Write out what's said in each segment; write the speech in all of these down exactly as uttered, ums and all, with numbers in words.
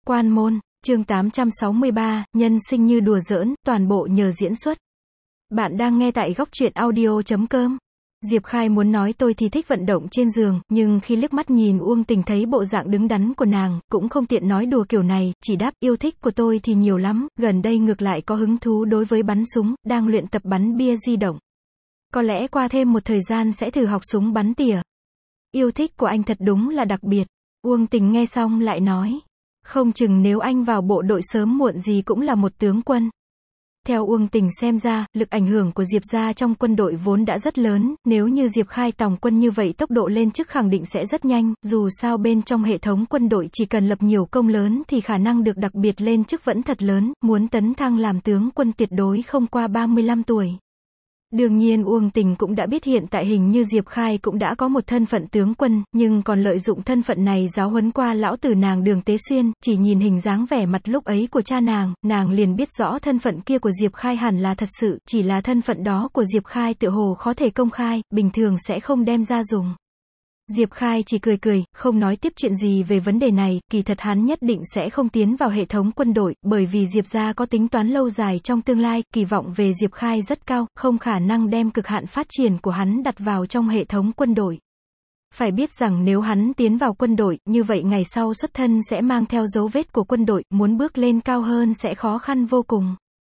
Quan môn, chương tám trăm sáu mươi ba, nhân sinh như đùa giỡn, toàn bộ nhờ diễn xuất. Bạn đang nghe tại góc truyện audio chấm com. Diệp Khai muốn nói tôi thì thích vận động trên giường, nhưng khi liếc mắt nhìn Uông Tình thấy bộ dạng đứng đắn của nàng, cũng không tiện nói đùa kiểu này, chỉ đáp yêu thích của tôi thì nhiều lắm, gần đây ngược lại có hứng thú đối với bắn súng, đang luyện tập bắn bia di động. Có lẽ qua thêm một thời gian sẽ thử học súng bắn tỉa. Yêu thích của anh thật đúng là đặc biệt. Uông Tình nghe xong lại nói, không chừng nếu anh vào bộ đội sớm muộn gì cũng là một tướng quân. Theo Uông Tình xem ra, lực ảnh hưởng của Diệp gia trong quân đội vốn đã rất lớn, nếu như Diệp Khai tòng quân như vậy tốc độ lên chức khẳng định sẽ rất nhanh, dù sao bên trong hệ thống quân đội chỉ cần lập nhiều công lớn thì khả năng được đặc biệt lên chức vẫn thật lớn, muốn tấn thăng làm tướng quân tuyệt đối không qua ba mươi lăm tuổi. Đương nhiên Uông Tình cũng đã biết hiện tại hình như Diệp Khai cũng đã có một thân phận tướng quân, nhưng còn lợi dụng thân phận này giáo huấn qua lão tử nàng Đường Tế Xuyên, chỉ nhìn hình dáng vẻ mặt lúc ấy của cha nàng, nàng liền biết rõ thân phận kia của Diệp Khai hẳn là thật sự, chỉ là thân phận đó của Diệp Khai tựa hồ khó thể công khai, bình thường sẽ không đem ra dùng. Diệp Khai chỉ cười cười, không nói tiếp chuyện gì về vấn đề này, kỳ thật hắn nhất định sẽ không tiến vào hệ thống quân đội, bởi vì Diệp gia có tính toán lâu dài trong tương lai, kỳ vọng về Diệp Khai rất cao, không khả năng đem cực hạn phát triển của hắn đặt vào trong hệ thống quân đội. Phải biết rằng nếu hắn tiến vào quân đội, như vậy ngày sau xuất thân sẽ mang theo dấu vết của quân đội, muốn bước lên cao hơn sẽ khó khăn vô cùng.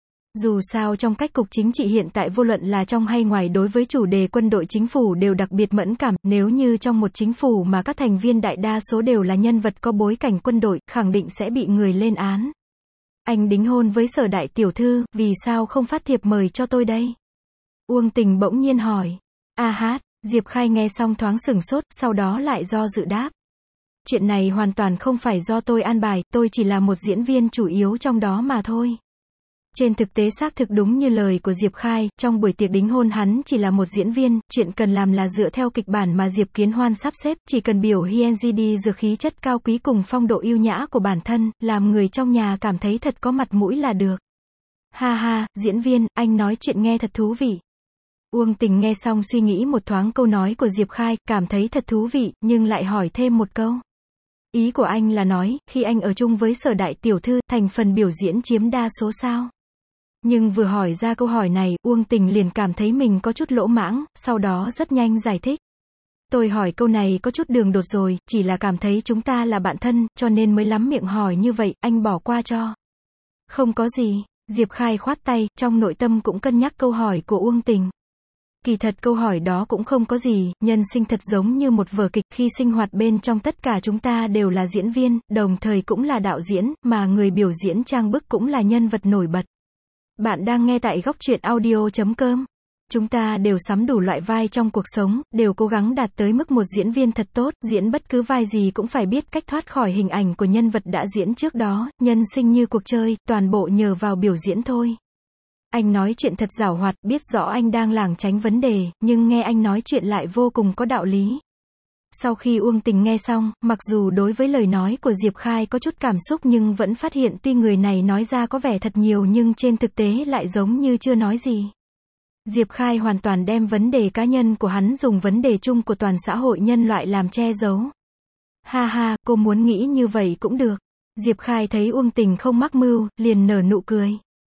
Dù sao trong cách cục chính trị hiện tại vô luận là trong hay ngoài đối với chủ đề quân đội chính phủ đều đặc biệt mẫn cảm, nếu như trong một chính phủ mà các thành viên đại đa số đều là nhân vật có bối cảnh quân đội, khẳng định sẽ bị người lên án. Anh đính hôn với Sở đại tiểu thư, vì sao không phát thiệp mời cho tôi đây? Uông Tình bỗng nhiên hỏi. A hát, Diệp Khai nghe xong thoáng sửng sốt, sau đó lại do dự đáp. Chuyện này hoàn toàn không phải do tôi an bài, tôi chỉ là một diễn viên chủ yếu trong đó mà thôi. Trên thực tế xác thực đúng như lời của Diệp Khai, trong buổi tiệc đính hôn hắn chỉ là một diễn viên, chuyện cần làm là dựa theo kịch bản mà Diệp Kiến Hoan sắp xếp, chỉ cần biểu hiện đi dựa khí chất cao quý cùng phong độ yêu nhã của bản thân, làm người trong nhà cảm thấy thật có mặt mũi là được. Ha ha, diễn viên, anh nói chuyện nghe thật thú vị. Uông Tình nghe xong suy nghĩ một thoáng câu nói của Diệp Khai, cảm thấy thật thú vị, nhưng lại hỏi thêm một câu. Ý của anh là nói, khi anh ở chung với Sở đại tiểu thư, thành phần biểu diễn chiếm đa số sao? Nhưng vừa hỏi ra câu hỏi này, Uông Tình liền cảm thấy mình có chút lỗ mãng, sau đó rất nhanh giải thích. Tôi hỏi câu này có chút đường đột rồi, chỉ là cảm thấy chúng ta là bạn thân, cho nên mới lắm miệng hỏi như vậy, anh bỏ qua cho. Không có gì, Diệp Khai khoát tay, trong nội tâm cũng cân nhắc câu hỏi của Uông Tình. Kỳ thật câu hỏi đó cũng không có gì, nhân sinh thật giống như một vở kịch, khi sinh hoạt bên trong tất cả chúng ta đều là diễn viên, đồng thời cũng là đạo diễn, mà người biểu diễn trang bức cũng là nhân vật nổi bật. Bạn đang nghe tại góc truyện audio chấm com. Chúng ta đều sắm đủ loại vai trong cuộc sống, đều cố gắng đạt tới mức một diễn viên thật tốt, diễn bất cứ vai gì cũng phải biết cách thoát khỏi hình ảnh của nhân vật đã diễn trước đó, nhân sinh như cuộc chơi, toàn bộ nhờ vào biểu diễn thôi. Anh nói chuyện thật giảo hoạt, biết rõ anh đang lảng tránh vấn đề, nhưng nghe anh nói chuyện lại vô cùng có đạo lý. Sau khi Uông Tình nghe xong, mặc dù đối với lời nói của Diệp Khai có chút cảm xúc nhưng vẫn phát hiện tuy người này nói ra có vẻ thật nhiều nhưng trên thực tế lại giống như chưa nói gì. Diệp Khai hoàn toàn đem vấn đề cá nhân của hắn dùng vấn đề chung của toàn xã hội nhân loại làm che giấu. Ha ha, cô muốn nghĩ như vậy cũng được. Diệp Khai thấy Uông Tình không mắc mưu, liền nở nụ cười.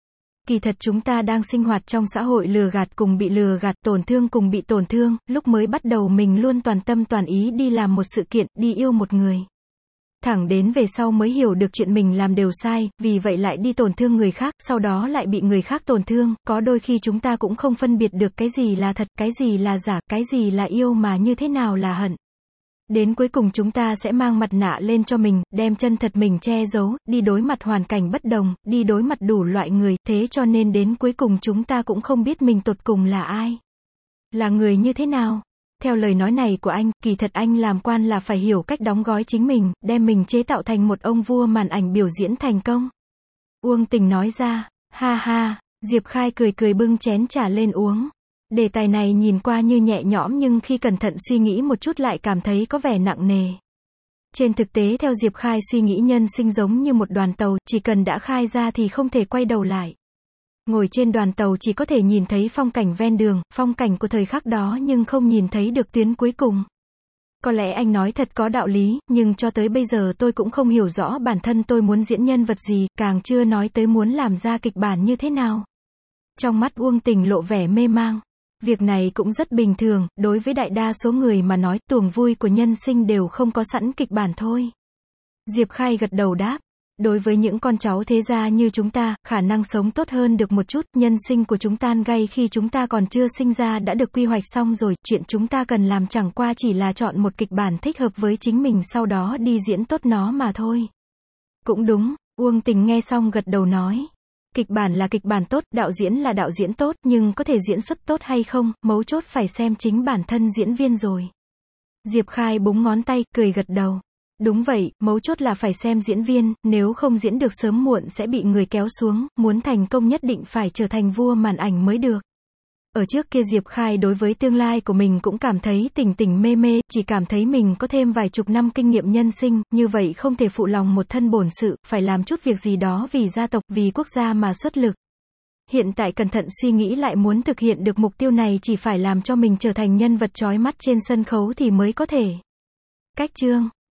Kỳ thật chúng ta đang sinh hoạt trong xã hội lừa gạt cùng bị lừa gạt, tổn thương cùng bị tổn thương, lúc mới bắt đầu mình luôn toàn tâm toàn ý đi làm một sự kiện, đi yêu một người. Thẳng đến về sau mới hiểu được chuyện mình làm đều sai, vì vậy lại đi tổn thương người khác, sau đó lại bị người khác tổn thương, có đôi khi chúng ta cũng không phân biệt được cái gì là thật, cái gì là giả, cái gì là yêu mà như thế nào là hận. Đến cuối cùng chúng ta sẽ mang mặt nạ lên cho mình, đem chân thật mình che giấu, đi đối mặt hoàn cảnh bất đồng, đi đối mặt đủ loại người, thế cho nên đến cuối cùng chúng ta cũng không biết mình tột cùng là ai. Là người như thế nào? Theo lời nói này của anh, kỳ thật anh làm quan là phải hiểu cách đóng gói chính mình, đem mình chế tạo thành một ông vua màn ảnh biểu diễn thành công. Uông Tình nói ra, ha ha, Diệp Khai cười cười bưng chén trà lên uống. Đề tài này nhìn qua như nhẹ nhõm nhưng khi cẩn thận suy nghĩ một chút lại cảm thấy có vẻ nặng nề. Trên thực tế theo Diệp Khai suy nghĩ nhân sinh giống như một đoàn tàu, chỉ cần đã khai ra thì không thể quay đầu lại. Ngồi trên đoàn tàu chỉ có thể nhìn thấy phong cảnh ven đường, phong cảnh của thời khắc đó nhưng không nhìn thấy được tuyến cuối cùng. Có lẽ anh nói thật có đạo lý, nhưng cho tới bây giờ tôi cũng không hiểu rõ bản thân tôi muốn diễn nhân vật gì, càng chưa nói tới muốn làm ra kịch bản như thế nào. Trong mắt Uông Tình lộ vẻ mê mang. Việc này cũng rất bình thường, đối với đại đa số người mà nói, tuồng vui của nhân sinh đều không có sẵn kịch bản thôi. Diệp Khai gật đầu đáp. Đối với những con cháu thế gia như chúng ta, khả năng sống tốt hơn được một chút, nhân sinh của chúng ta ngay khi chúng ta còn chưa sinh ra đã được quy hoạch xong rồi, chuyện chúng ta cần làm chẳng qua chỉ là chọn một kịch bản thích hợp với chính mình sau đó đi diễn tốt nó mà thôi. Cũng đúng, Uông Tình nghe xong gật đầu nói. Kịch bản là kịch bản tốt, đạo diễn là đạo diễn tốt, nhưng có thể diễn xuất tốt hay không, mấu chốt phải xem chính bản thân diễn viên rồi. Diệp Khai búng ngón tay, cười gật đầu. Đúng vậy, mấu chốt là phải xem diễn viên, nếu không diễn được sớm muộn sẽ bị người kéo xuống, muốn thành công nhất định phải trở thành vua màn ảnh mới được. Ở trước kia Diệp Khai đối với tương lai của mình cũng cảm thấy tỉnh tỉnh mê mê, chỉ cảm thấy mình có thêm vài chục năm kinh nghiệm nhân sinh, như vậy không thể phụ lòng một thân bổn sự, phải làm chút việc gì đó vì gia tộc, vì quốc gia mà xuất lực. Hiện tại cẩn thận suy nghĩ lại muốn thực hiện được mục tiêu này chỉ phải làm cho mình trở thành nhân vật chói mắt trên sân khấu thì mới có thể. Cách chương